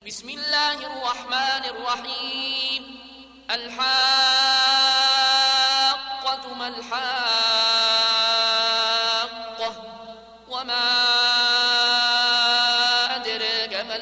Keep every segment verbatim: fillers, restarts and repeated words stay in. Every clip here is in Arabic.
بسم الله الرحمن الرحيم. الحاقة ما الحاقة وما أدراك ما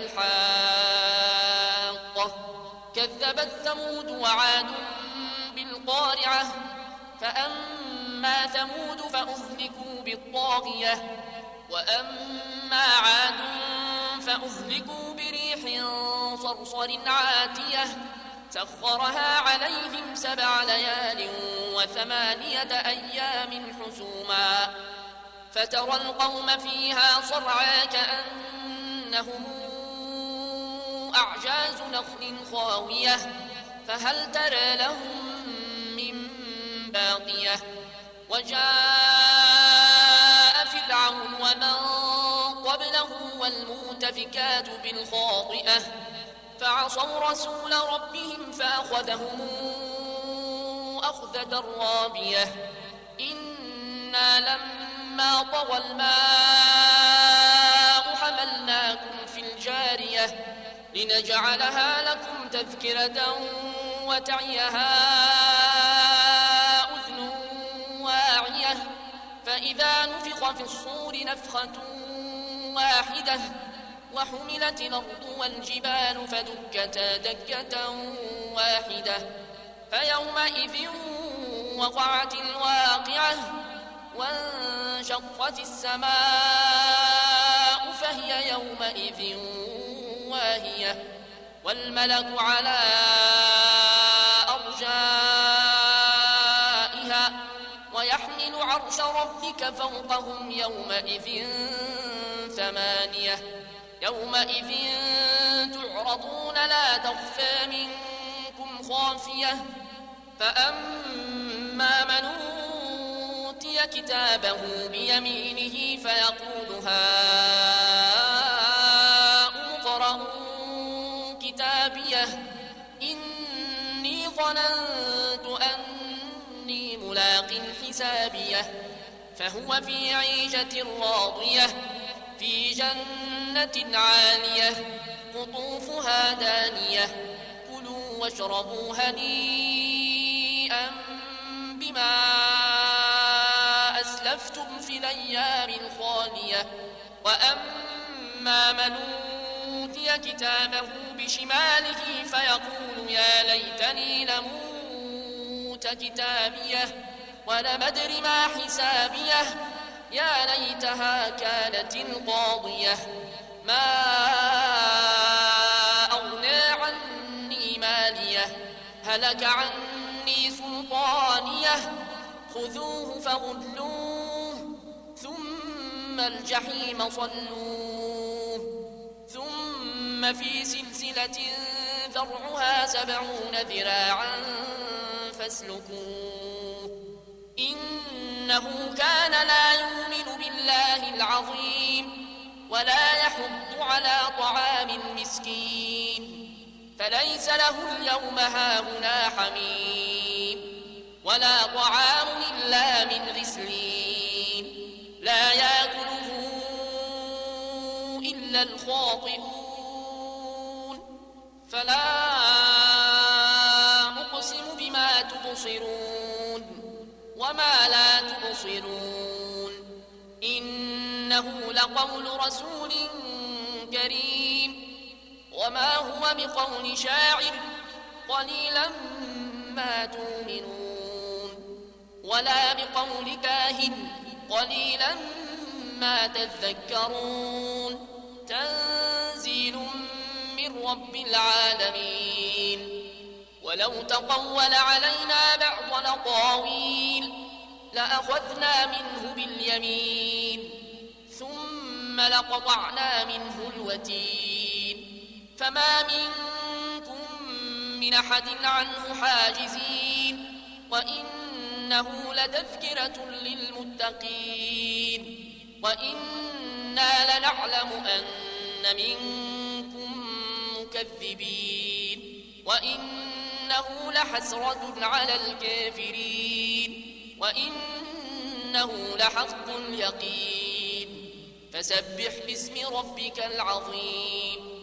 الحاقة كذبت ثمود وعاد بالقارعة فأما ثمود فأهلكوا بالطاغية وأما عاد فأهلكوا بريح صرصر عاتية سخرها عليهم سبع ليال وثمانية أيام حسوما فترى القوم فيها صرعى كأنهم أعجاز نخل خاوية فهل ترى لهم من باقية وجاء فرعون ومن قبله والمؤتفكات بالخاطئة فعصوا رسول ربهم فأخذهم أخذة رابية إنا لما طغى الماء حملناكم في الجارية لنجعلها لكم تذكرة وتعيها أذن واعية فإذا نفخ في الصور نفخة واحدة وحملت الأرض والجبال فدكتا دكة واحدة فيومئذ وقعت الواقعة وانشقت السماء فهي يومئذ واهية والملك على أرجائها ويحمل عرش ربك فوقهم يومئذ ثمانية يومئذ تعرضون لا تخفى منكم خافية فأما من أوتي كتابه بيمينه فيقول هاؤم اقرءوا كتابيه إني ظننت أني ملاق حسابيه فهو في عيشة راضية في جنة عالية قطوفها دانية كلوا واشربوا هنيئا بما أسلفتم في الأيام الخالية وأما من أوتي كتابه بشماله فيقول يا ليتني لموت كتابيه ولم أدر ما حسابيه يا ليتها كانت القاضية ما أغنى عني ماليه هلك عني سلطانيه خذوه فغلوه ثم الجحيم صلوه ثم في سلسلة ذرعها سبعون ذراعا فاسلكوه إنه كان لا يؤمن بالله العظيم ولا يحض على طعام المسكين فليس له اليوم هاهنا حميم ولا طعام إلا من غسلين لا يأكله إلا الخاطئون فلا أقسم بما تبصرون وما لا تبصرون إنه لقول رسول كريم وما هو بقول شاعر قليلا ما تؤمنون ولا بقول كاهن قليلا ما تذكرون تنزيل من رب العالمين ولو تقول علينا بعض الأقاويل لأخذنا منه باليمين ثم لقطعنا منه الوتين فما منكم من أحد عنه حاجزين وإنه لتذكرة للمتقين وإنا لنعلم أن منكم مكذبين وإنه لحسرة على الكافرين وإنه لحق اليقين فسبح باسم ربك العظيم